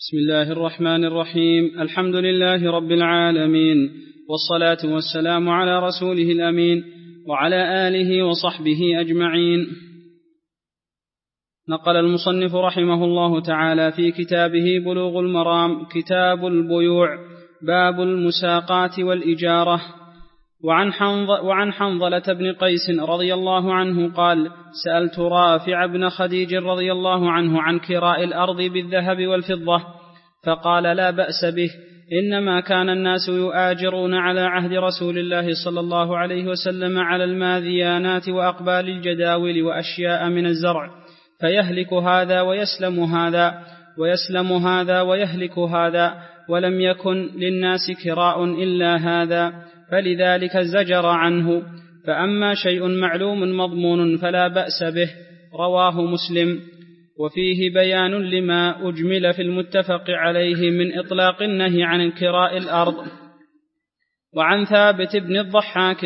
بسم الله الرحمن الرحيم. الحمد لله رب العالمين، والصلاة والسلام على رسوله الأمين وعلى آله وصحبه أجمعين. نقل المصنف رحمه الله تعالى في كتابه بلوغ المرام كتاب البيوع باب المساقات والإجارة. وعن حنظلة بن قيس رضي الله عنه قال: سألت رافع بن خديج رضي الله عنه عن كراء الأرض بالذهب والفضة، فقال: لا بأس به، إنما كان الناس يؤاجرون على عهد رسول الله صلى الله عليه وسلم على الماذيانات وأقبال الجداول وأشياء من الزرع، فيهلك هذا ويسلم هذا، ويسلم هذا ويهلك هذا، ولم يكن للناس كراء إلا هذا، فلذلك زجر عنه. فأما شيء معلوم مضمون فلا بأس به. رواه مسلم. وفيه بيان لما أجمل في المتفق عليه من إطلاق النهي عن كراء الأرض. وعن ثابت بن الضحاك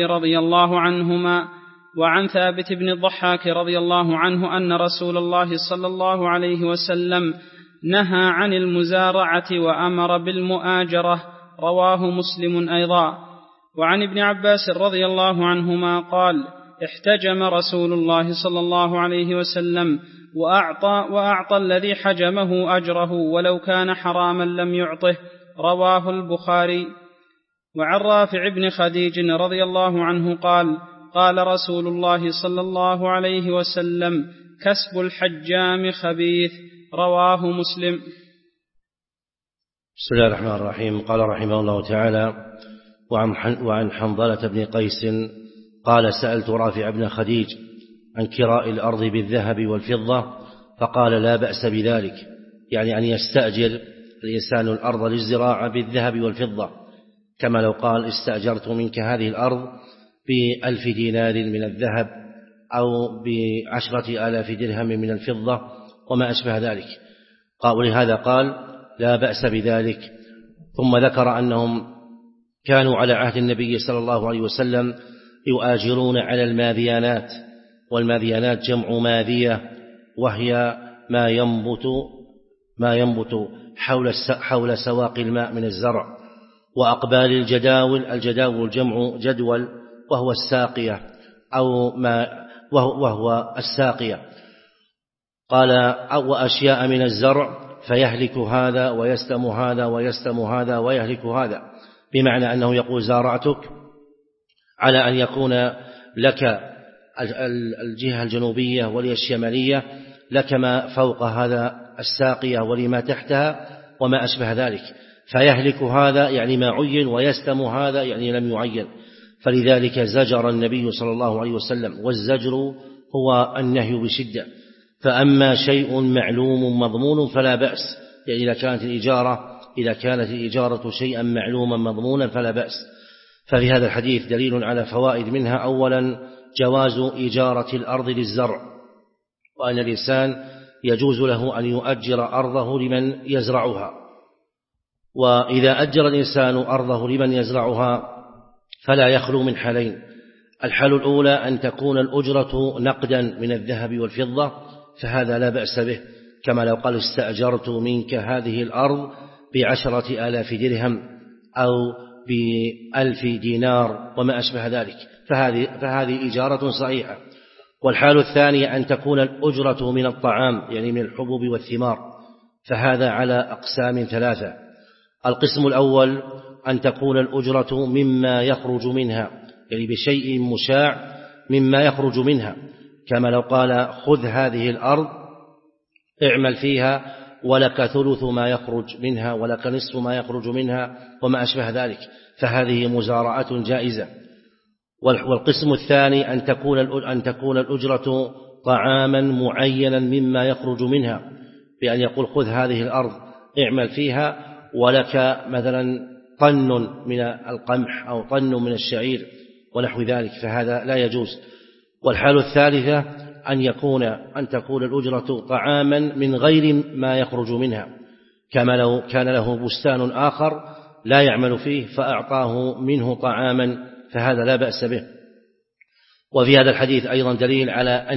رضي الله عنه أن رسول الله صلى الله عليه وسلم نهى عن المزارعة وأمر بالمؤاجرة. رواه مسلم أيضا. وعن ابن عباس رضي الله عنهما قال: احتجم رسول الله صلى الله عليه وسلم وأعطى الذي حجمه أجره ولو كان حراما لم يعطه. رواه البخاري. وعن رافع بن خديج رضي الله عنه قال: قال رسول الله صلى الله عليه وسلم: كسب الحجام خبيث. رواه مسلم. بسم الله الرحمن الرحيم. قال رحمه الله تعالى: وعن حنظلة بن قيس قال: سألت رافع بن خديج عن كراء الأرض بالذهب والفضة، فقال: لا بأس بذلك، يعني أن يستأجر الإنسان الأرض للزراعة بالذهب والفضة، كما لو قال: استأجرت منك هذه الأرض ب1,000 دينار من الذهب أو ب10,000 درهم من الفضة وما أشبه ذلك. ولهذا قال: لا بأس بذلك. ثم ذكر أنهم كانوا على عهد النبي صلى الله عليه وسلم يؤاجرون على الماذيانات، والماذيانات جمع ماذية، وهي ما ينبت حول سواقي الماء من الزرع. وأقبال الجداول جمع جدول، وهو الساقية وهو الساقية. قال: وأشياء من الزرع، فيهلك هذا ويسلم هذا ويسلم هذا ويهلك هذا، بمعنى أنه يقول: زارعتك على أن يكون لك الجهة الجنوبية ولي الشمالية، لك ما فوق هذا الساقية ولما تحتها وما أشبه ذلك، فيهلك هذا يعني ما عين، ويسلم هذا يعني لم يعين. فلذلك زجر النبي صلى الله عليه وسلم، والزجر هو النهي بشدة. فأما شيء معلوم مضمون فلا بأس، يعني إذا كانت الإجارة شيئا معلوما مضمونا فلا بأس. ففي هذا الحديث دليل على فوائد، منها أولا جواز إجارة الأرض للزرع، وأن الإنسان يجوز له أن يؤجر أرضه لمن يزرعها. وإذا أجر الإنسان أرضه لمن يزرعها فلا يخلو من حالين: الحال الأولى أن تكون الأجرة نقدا من الذهب والفضة، فهذا لا بأس به، كما لو قال: استأجرت منك هذه الأرض ب10,000 درهم أو ب1,000 دينار وما أشبه ذلك، فهذه إجارة صحيحة. والحال الثانية أن تكون الأجرة من الطعام، يعني من الحبوب والثمار، فهذا على أقسام 3. القسم الأول أن تكون الأجرة مما يخرج منها، يعني بشيء مشاع مما يخرج منها، كما لو قال: خذ هذه الأرض اعمل فيها ولك ثلث ما يخرج منها ولك نصف ما يخرج منها وما أشبه ذلك، فهذه مزارعة جائزة. والقسم الثاني أن تكون الأجرة طعاما معينا مما يخرج منها، بأن يقول: خذ هذه الأرض اعمل فيها ولك مثلا طن من القمح أو طن من الشعير ونحو ذلك، فهذا لا يجوز. والحال الثالثة أن تكون الأجرة طعاما من غير ما يخرج منها، كما لو كان له بستان آخر لا يعمل فيه فأعطاه منه طعاما، فهذا لا بأس به. وفي هذا الحديث أيضا دليل على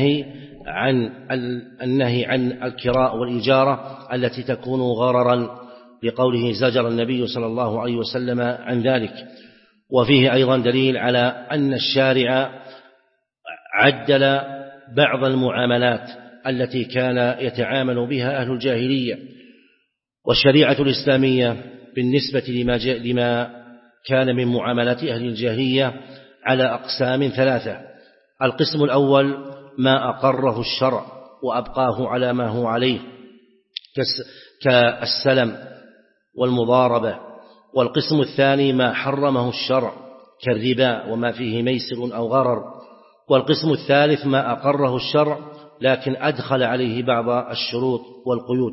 النهي عن الكراء والإجارة التي تكون غررا، لقوله زجر النبي صلى الله عليه وسلم عن ذلك. وفيه أيضا دليل على أن الشارع عدل بعض المعاملات التي كان يتعامل بها أهل الجاهلية، والشريعة الإسلامية بالنسبة لما كان من معاملات أهل الجاهلية على أقسام ثلاثة. القسم الأول ما أقره الشرع وأبقاه على ما هو عليه كالسلم والمضاربة. والقسم الثاني ما حرمه الشرع كالربا وما فيه ميسر أو غرر. والقسم الثالث ما أقره الشرع لكن أدخل عليه بعض الشروط والقيود.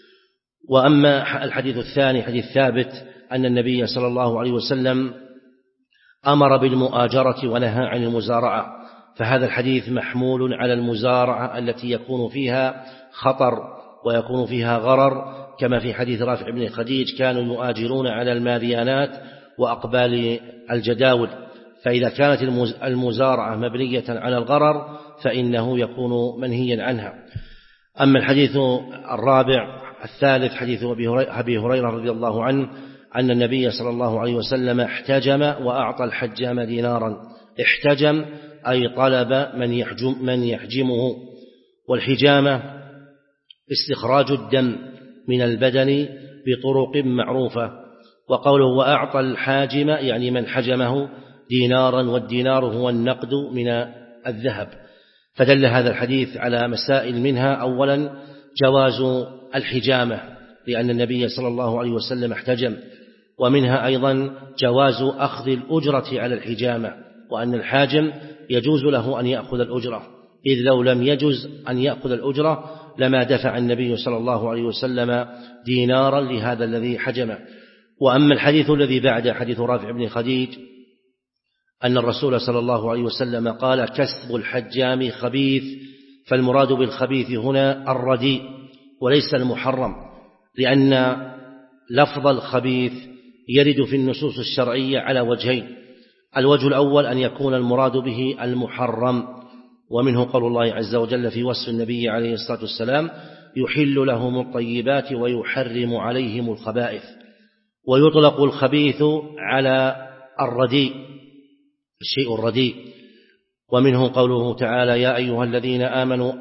وأما الحديث الثاني حديث ثابت أن النبي صلى الله عليه وسلم أمر بالمؤاجرة ونهى عن المزارعة، فهذا الحديث محمول على المزارعة التي يكون فيها خطر ويكون فيها غرر، كما في حديث رافع بن خديج كانوا يؤاجرون على الماديانات وأقبال الجداول. فإذا كانت المزارعة مبنية على الغرر فإنه يكون منهيا عنها. أما الحديث الرابع الثالث حديث أبي هريرة رضي الله عنه أن النبي صلى الله عليه وسلم احتجم وأعطى الحجام دينارا. احتجم أي طلب من يحجمه، والحجامة استخراج الدم من البدن بطرق معروفة. وقوله وأعطى الحاجم يعني من حجمه دينارا، والدينار هو النقد من الذهب. فدل هذا الحديث على مسائل، منها أولا جواز الحجامة لأن النبي صلى الله عليه وسلم احتجم، ومنها أيضا جواز أخذ الأجرة على الحجامة، وأن الحاجم يجوز له أن يأخذ الأجرة، إذ لو لم يجوز أن يأخذ الأجرة لما دفع النبي صلى الله عليه وسلم دينارا لهذا الذي حجمه. وأما الحديث الذي بعد حديث رافع بن خديج أن الرسول صلى الله عليه وسلم قال كسب الحجام خبيث، فالمراد بالخبيث هنا الرديء وليس المحرم، لأن لفظ الخبيث يرد في النصوص الشرعية على وجهين. الوجه الأول أن يكون المراد به المحرم، ومنه قول الله عز وجل في وصف النبي عليه الصلاة والسلام يحل لهم الطيبات ويحرم عليهم الخبائث. ويطلق الخبيث على الرديء، الشيء الرديء، ومنه قوله تعالى يا أيها الذين آمنوا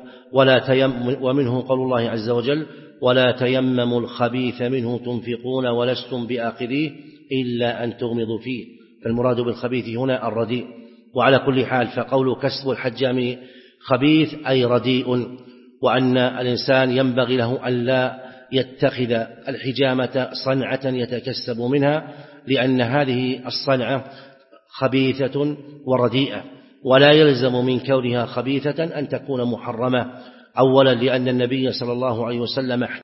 ومنه قول الله عز وجل ولا تيمموا الخبيث منه تنفقون ولستم بآخذيه إلا أن تغمضوا فيه. فالمراد بالخبيث هنا الرديء. وعلى كل حال فقول كسب الحجام خبيث أي رديء، وأن الإنسان ينبغي له أن لا يتخذ الحجامة صنعة يتكسب منها، لأن هذه الصنعة خبيثة ورديئة، ولا يلزم من كونها خبيثة أن تكون محرمة. أولا لأن النبي صلى الله عليه وسلم